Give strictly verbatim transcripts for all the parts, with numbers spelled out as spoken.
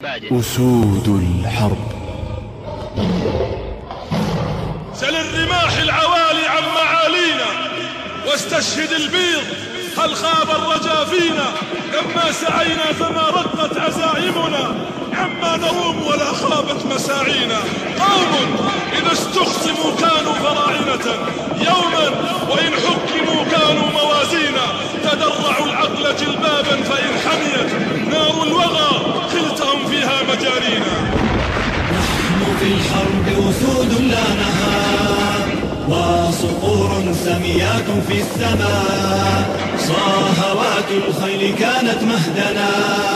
أسود الحرب. سل الرماح العوالي عن معالينا واستشهد البيض هل خاب الرجا فينا. لما سعينا فما رقت عزائمنا عما نروم ولا خابت مساعينا. قوم إذا استخصموا كانوا فراعنة يوما وإن حكموا كانوا موازينا. تدرعوا العقل جلبابا فإن حميت نار الوغى خلتهم فيها مجارينا. نحن في الحرب أسود لا نهار وصقور سميات في السماء. صاهوات الخيل كانت مهدنا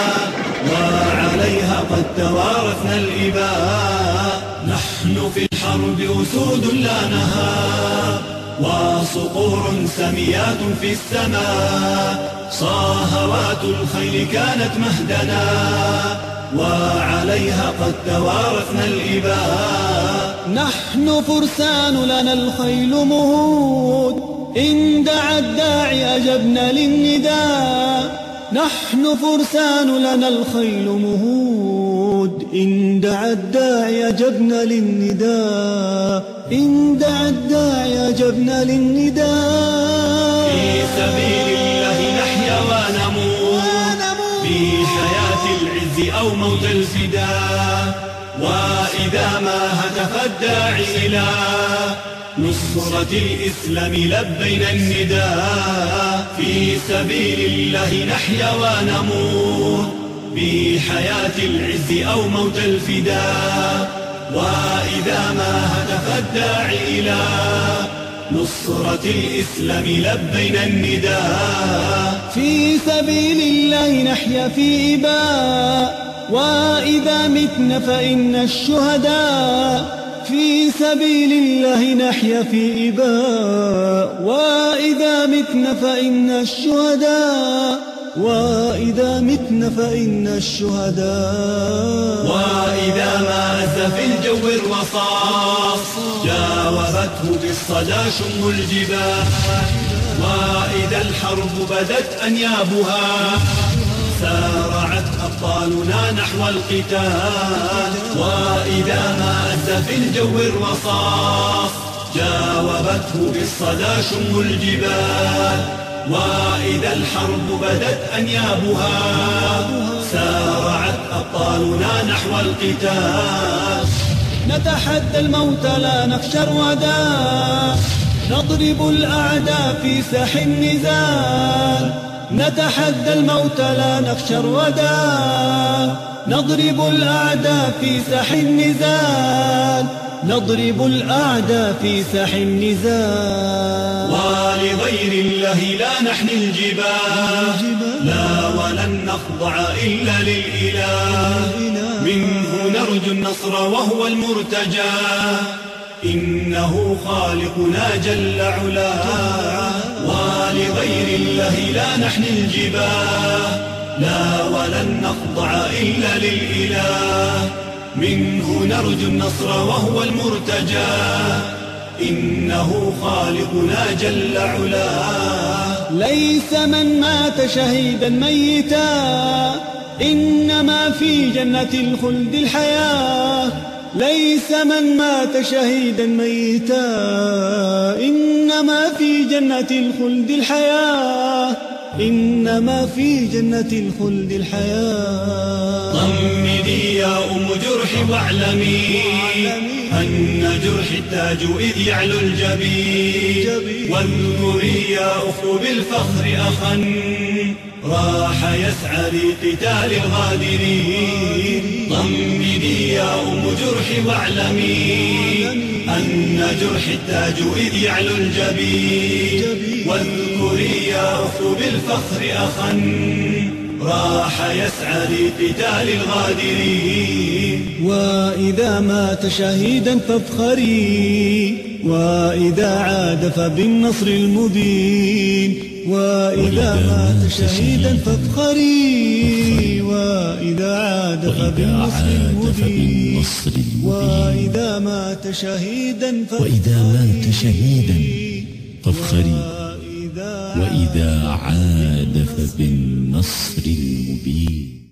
وعليها قد توارثنا الإباء. نحن في الحرب أسود لا نهار وصقور سميات في السماء. صاهوات الخيل كانت مهدنا وعليها قد توارثنا الإباء. نحن فرسان لنا الخيل مهود إن دعا الداعي أجبنا للنداء. نحن فرسان لنا الخيل مهود إن دعا الداعي أجبنا للنداء. إن دعا الداعي أجبنا للنداء. في سبيل الله نحيا ونموت في حياة العز أو موت الفداء. وإذا ما هتف الداعي إلى نصرة الإسلام لبينا النداء. في سبيل الله نحيا ونموت في حياة العز أو موت الفداء. وإذا ما هتف الداعي إلى نصرة الإسلام لبينا النداء. في سبيل الله نحيا في إباء وإذا متنا فإن الشهداء. في سبيل الله نحيا في إباء وإذا متنا فإن الشهداء. وإذا متنا فإن الشهداء. وإذا ما أز في الجو الرصاص جاوبته بالصدى شم الجبال. وإذا الحرب بدت أنيابها سارعت أبطالنا نحو القتال. وإذا ما أز في الجو الرصاص جاوبته بالصدى شم الجبال. وإذا الحرب بدت أنيابها سارعت أبطالنا نحو القتال. نتحدى الموت لا نخشى الردى نضرب الأعداء في ساح النزال. نتحدى الموت لا نخشى الردى نضرب الأعداء في ساح النزال. نضرب الأعداء في ساح النزال. ولغير الله لا نحني الجبال لا ولن نخضع إلا للإله. منه نرجو النصر وهو المرتجى إنه خالقنا جل علاه. ولغير الله لا نحني الجبال لا ولن نخضع إلا للإله. منه نرجو النصر وهو المرتجى إنه خالقنا جل علاه. ليس من مات شهيدا ميتا إنما في جنة الخلد الحياة. ليس من مات شهيدا ميتا إنما في جنة الخلد الحياة. إنما في جنة الخلد الحياة. ضمدي يا أم جرحي واعلمي أن جرحي التاج إذ يعلو الجبين. واذكري يا أخت بالفخر أخا راح يسعى لقتال الغادرين. ضمدي يا أم جرحي واعلمي أن جرحي التاج إذ يعلو الجبين. واذكري يا أخت بالفخر أخا راح يسعى لقتال الغادرين. وإذا مات شهيدا فافخري وإذا عاد فبالنصر المبين. وإذا مات شهيدا فافخري وإذا عاد فبالنصر المبين. وإذا مات شهيدا فافخري وإذا عاد فبالنصر المبين.